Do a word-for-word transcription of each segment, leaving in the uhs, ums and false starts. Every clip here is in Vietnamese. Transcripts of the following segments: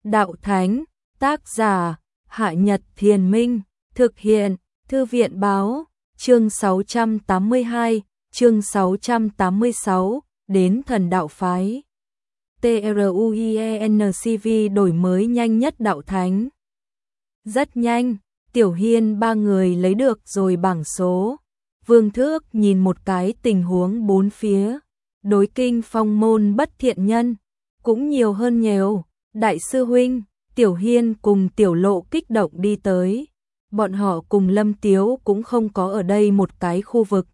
Đạo Thánh, tác giả, Hạ Nhật Thiền Minh, thực hiện, Thư viện Báo, chương sáu trăm tám mươi hai, chương sáu trăm tám mươi sáu, đến thần đạo phái. TRUIENCV đổi mới nhanh nhất Đạo Thánh. Rất nhanh, Tiểu Hiên ba người lấy được rồi bảng số. Vương Thước nhìn một cái tình huống bốn phía. Đối kinh phong môn bất thiện nhân, cũng nhiều hơn nhiều. Đại sư huynh, Tiểu Hiên cùng Tiểu Lộ kích động đi tới. Bọn họ cùng Lâm Tiếu cũng không có ở đây một cái khu vực.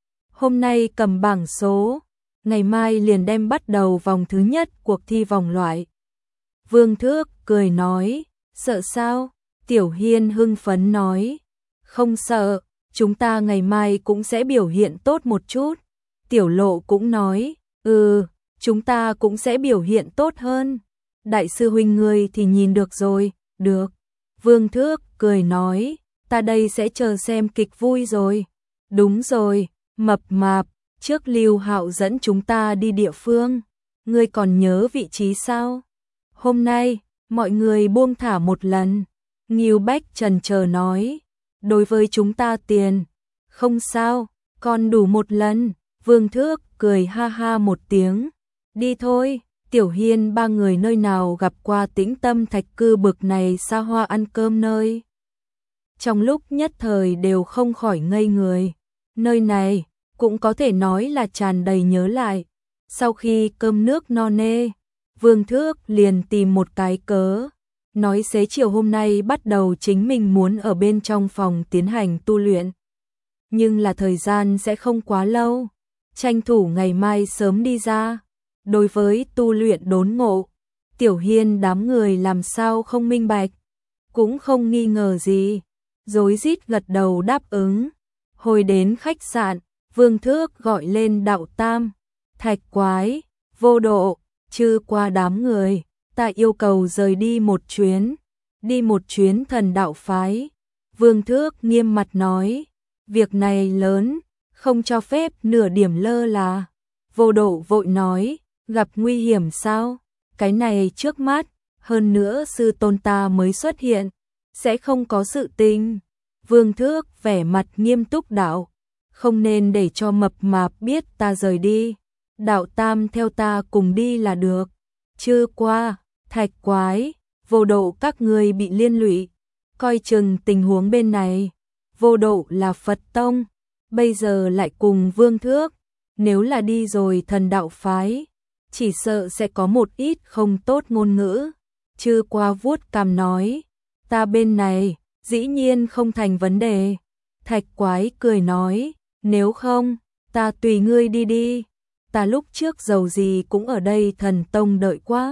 Hôm nay cầm bảng số, ngày mai liền đem bắt đầu vòng thứ nhất cuộc thi vòng loại. Vương Thước cười nói, sợ sao? Tiểu Hiên hưng phấn nói, không sợ, chúng ta ngày mai cũng sẽ biểu hiện tốt một chút. Tiểu Lộ cũng nói, ừ, chúng ta cũng sẽ biểu hiện tốt hơn. Đại sư huynh ngươi thì nhìn được rồi, được. Vương Thước cười nói, ta đây sẽ chờ xem kịch vui rồi. Đúng rồi, mập mạp, trước Lưu Hạo dẫn chúng ta đi địa phương. Ngươi còn nhớ vị trí sao? Hôm nay, mọi người buông thả một lần. Ngưu Bách chần chờ nói, đối với chúng ta tiền, không sao, còn đủ một lần. Vương Thước cười ha ha một tiếng, đi thôi. Tiểu Hiên ba người nơi nào gặp qua Tĩnh Tâm Thạch Cư bực này xa hoa ăn cơm nơi. Trong lúc nhất thời đều không khỏi ngây người, nơi này cũng có thể nói là tràn đầy nhớ lại. Sau khi cơm nước no nê, Vương Thước liền tìm một cái cớ, nói xế chiều hôm nay bắt đầu chính mình muốn ở bên trong phòng tiến hành tu luyện. Nhưng là thời gian sẽ không quá lâu, tranh thủ ngày mai sớm đi ra. Đối với tu luyện đốn ngộ, Tiểu Hiên đám người làm sao không minh bạch, cũng không nghi ngờ gì, rối rít gật đầu đáp ứng. Hồi đến khách sạn, Vương Thước gọi lên Đạo Tam, Thạch Quái, Vô Độ, Chư qua đám người, ta yêu cầu rời đi một chuyến, đi một chuyến thần đạo phái. Vương Thước nghiêm mặt nói, việc này lớn, không cho phép nửa điểm lơ là. Vô Độ vội nói, gặp nguy hiểm sao? Cái này trước mắt, hơn nữa sư tôn ta mới xuất hiện, sẽ không có sự tình. Vương Thước vẻ mặt nghiêm túc đạo, không nên để cho mập mạp biết ta rời đi. Đạo Tam theo ta cùng đi là được. Chư qua, Thạch Quái, Vô Độ các người bị liên lụy, coi chừng tình huống bên này. Vô Độ là Phật tông, bây giờ lại cùng Vương Thước, nếu là đi rồi thần đạo phái, chỉ sợ sẽ có một ít không tốt ngôn ngữ. Chư qua vuốt cằm nói, ta bên này, dĩ nhiên không thành vấn đề. Thạch Quái cười nói, nếu không, ta tùy ngươi đi đi. Ta lúc trước giàu gì cũng ở đây thần tông đợi quá.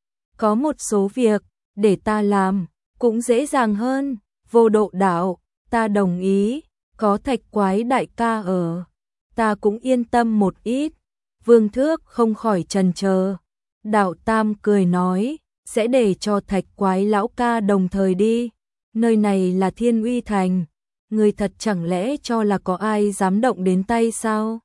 Có một số việc, để ta làm, cũng dễ dàng hơn. Vô Độ đạo, ta đồng ý, có Thạch Quái đại ca ở, ta cũng yên tâm một ít. Vương Thước không khỏi chần chờ. Đạo Tam cười nói, sẽ để cho Thạch Quái lão ca đồng thời đi. Nơi này là Thiên Uy Thành, người thật chẳng lẽ cho là có ai dám động đến tay sao?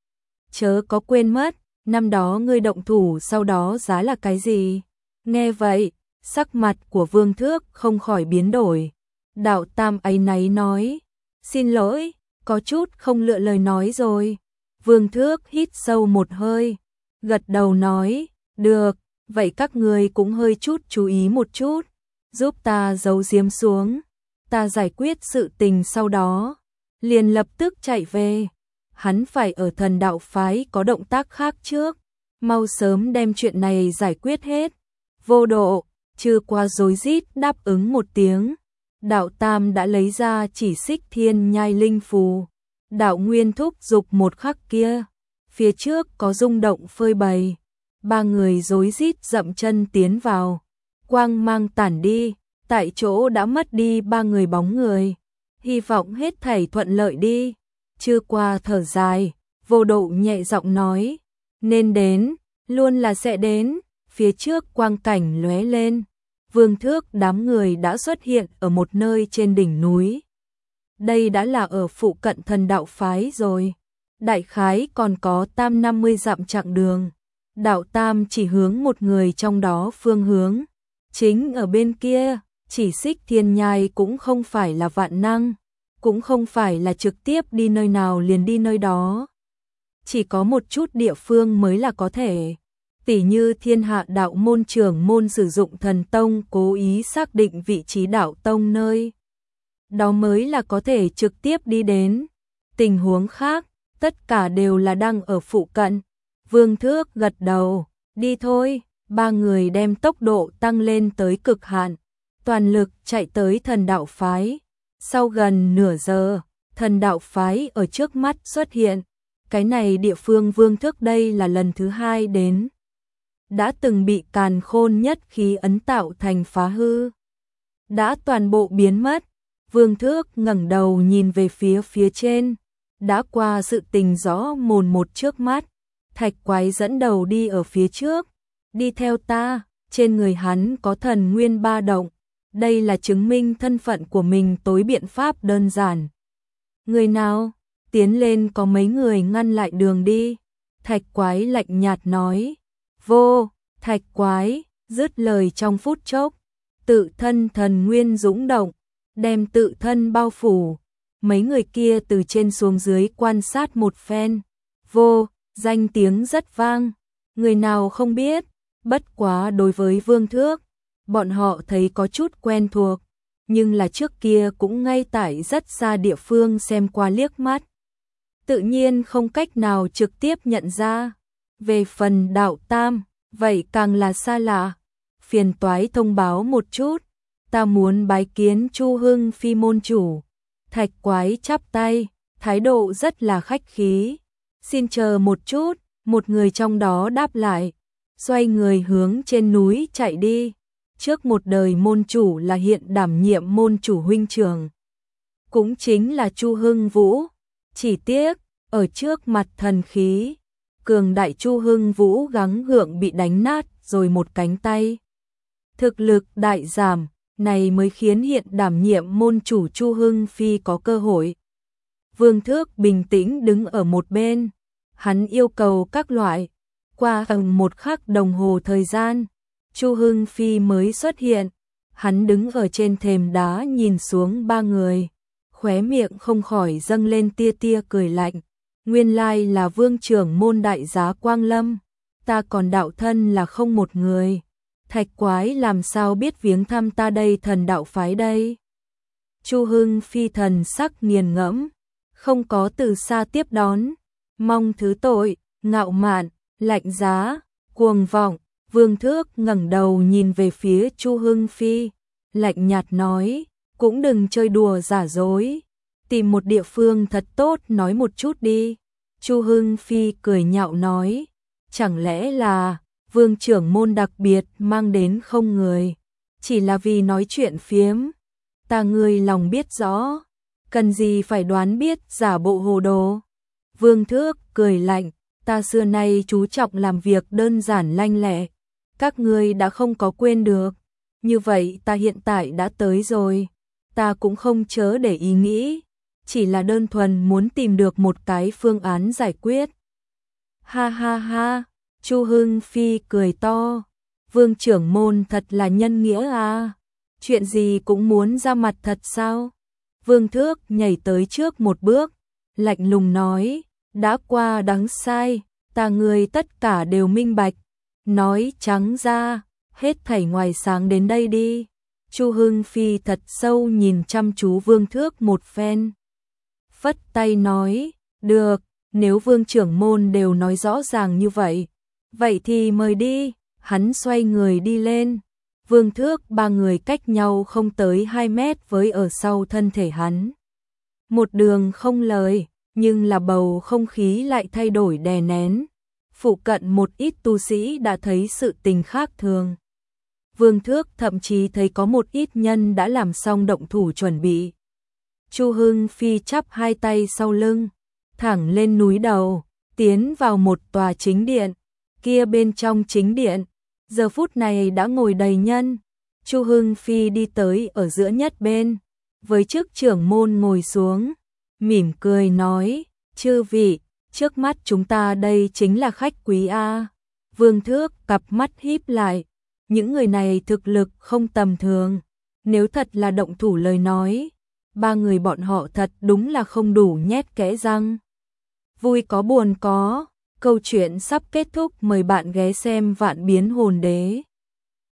Chớ có quên mất, năm đó ngươi động thủ sau đó giá là cái gì? Nghe vậy, sắc mặt của Vương Thước không khỏi biến đổi. Đạo Tam áy náy nói, xin lỗi, có chút không lựa lời nói rồi. Vương Thước hít sâu một hơi, gật đầu nói, được, vậy các người cũng hơi chút chú ý một chút, giúp ta giấu giếm xuống, ta giải quyết sự tình sau đó, liền lập tức chạy về. Hắn phải ở thần đạo phái có động tác khác trước, mau sớm đem chuyện này giải quyết hết. Vô Độ, Chư qua rối rít đáp ứng một tiếng. Đạo Tam đã lấy ra chỉ xích thiên nhai linh phù. Đạo Nguyên thúc giục một khắc kia, phía trước có rung động phơi bày. Ba người rối rít dậm chân tiến vào, quang mang tản đi, tại chỗ đã mất đi ba người bóng người. Hy vọng hết thảy thuận lợi đi. Chư qua thở dài, Vô Độ nhẹ giọng nói, nên đến, luôn là sẽ đến. Phía trước quang cảnh lóe lên, Vương Thước đám người đã xuất hiện ở một nơi trên đỉnh núi. Đây đã là ở phụ cận thần đạo phái rồi. Đại khái còn có tam năm mươi dặm chặng đường. Đạo Tam chỉ hướng một người trong đó phương hướng. chính ở bên kia, chỉ Xích Thiên Nhai cũng không phải là vạn năng, cũng không phải là trực tiếp đi nơi nào liền đi nơi đó. Chỉ có một chút địa phương mới là có thể. Tỉ như Thiên Hạ đạo môn trưởng môn sử dụng thần tông cố ý xác định vị trí đạo tông nơi. Đó mới là có thể trực tiếp đi đến. Tình huống khác, tất cả đều là đang ở phụ cận. Vương Thước gật đầu, đi thôi. Ba người đem tốc độ tăng lên tới cực hạn, toàn lực chạy tới thần đạo phái. Sau gần nửa giờ, thần đạo phái ở trước mắt xuất hiện. Cái này địa phương Vương Thước đây là lần thứ hai đến. Đã từng bị càn khôn nhất khí ấn tạo thành phá hư. Đã toàn bộ biến mất. Vương Thước ngẩng đầu nhìn về phía phía trên. Đã qua sự tình rõ mồn một trước mắt. Thạch Quái dẫn đầu đi ở phía trước. Đi theo ta, trên người hắn có thần nguyên ba động. Đây là chứng minh thân phận của mình tối biện pháp đơn giản. Người nào? Tiến lên có mấy người ngăn lại đường đi. Thạch Quái lạnh nhạt nói. Vô, Thạch Quái, dứt lời trong phút chốc. Tự thân thần nguyên dũng động, đem tự thân bao phủ. Mấy người kia từ trên xuống dưới quan sát một phen. Vô, danh tiếng rất vang. Người nào không biết, bất quá đối với Vương Thước, bọn họ thấy có chút quen thuộc. Nhưng là trước kia cũng ngay tại rất xa địa phương xem qua liếc mắt. Tự nhiên không cách nào trực tiếp nhận ra. Về phần đạo tam, vậy càng là xa lạ. Phiền toái thông báo một chút, ta muốn bái kiến Chu Hưng Phi môn chủ. Thạch Quái chắp tay, thái độ rất là khách khí. Xin chờ một chút, một người trong đó đáp lại. Xoay người hướng trên núi chạy đi. Trước một đời môn chủ là hiện đảm nhiệm môn chủ huynh trưởng. Cũng chính là Chu Hưng Vũ. Chỉ tiếc, ở trước mặt thần khí, cường đại Chu Hưng Vũ gắng gượng bị đánh nát rồi một cánh tay. Thực lực đại giảm, này mới khiến hiện đảm nhiệm môn chủ Chu Hưng Phi có cơ hội. Vương Thước bình tĩnh đứng ở một bên. Hắn yêu cầu các loại. Qua gần một khắc đồng hồ thời gian, Chu Hưng Phi mới xuất hiện. Hắn đứng ở trên thềm đá nhìn xuống ba người. Khóe miệng không khỏi dâng lên tia tia cười lạnh. Nguyên lai là vương trưởng môn đại giá Quang Lâm. Ta còn đạo thân là không một người. Thạch Quái làm sao biết viếng thăm ta đây thần đạo phái đây? Chu Hưng Phi thần sắc nghiền ngẫm, không có từ xa tiếp đón. Mong thứ tội, ngạo mạn, lạnh giá, cuồng vọng. Vương Thước ngẩng đầu nhìn về phía Chu Hưng Phi, lạnh nhạt nói, cũng đừng chơi đùa giả dối. Tìm một địa phương thật tốt nói một chút đi. Chu Hưng Phi cười nhạo nói, chẳng lẽ là vương trưởng môn đặc biệt mang đến không người, chỉ là vì nói chuyện phiếm. Ta ngươi lòng biết rõ, cần gì phải đoán biết giả bộ hồ đồ. Vương Thước cười lạnh, ta xưa nay chú trọng làm việc đơn giản lanh lẹ. Các ngươi đã không có quên được. Như vậy ta hiện tại đã tới rồi. Ta cũng không chớ để ý nghĩ. Chỉ là đơn thuần muốn tìm được một cái phương án giải quyết. Ha ha ha, Chu Hưng Phi cười to. Vương trưởng môn thật là nhân nghĩa à. Chuyện gì cũng muốn ra mặt thật sao? Vương Thước nhảy tới trước một bước, lạnh lùng nói, đã qua đáng sai, ta người tất cả đều minh bạch. Nói trắng ra, hết thảy ngoài sáng đến đây đi. Chu Hưng Phi thật sâu nhìn chăm chú Vương Thước một phen. Phất tay nói, được, nếu vương trưởng môn đều nói rõ ràng như vậy, vậy thì mời đi. Hắn xoay người đi lên. Vương Thước ba người cách nhau không tới hai mét với ở sau thân thể hắn. Một đường không lời, nhưng là bầu không khí lại thay đổi đè nén. Phụ cận một ít tu sĩ đã thấy sự tình khác thường. Vương Thước thậm chí thấy có một ít nhân đã làm xong động thủ chuẩn bị. Chu Hưng Phi chắp hai tay sau lưng, thẳng lên núi đầu, tiến vào một tòa chính điện. Kia bên trong chính điện, giờ phút này đã ngồi đầy nhân. Chu Hưng Phi đi tới ở giữa nhất bên, với chức trưởng môn ngồi xuống, mỉm cười nói, chư vị, trước mắt chúng ta đây chính là khách quý a. Vương Thước cặp mắt híp lại, những người này thực lực không tầm thường, nếu thật là động thủ lời nói, ba người bọn họ thật đúng là không đủ nhét kẽ răng. Vui có buồn có, câu chuyện sắp kết thúc, mời bạn ghé xem Vạn Biến Hồn Đế.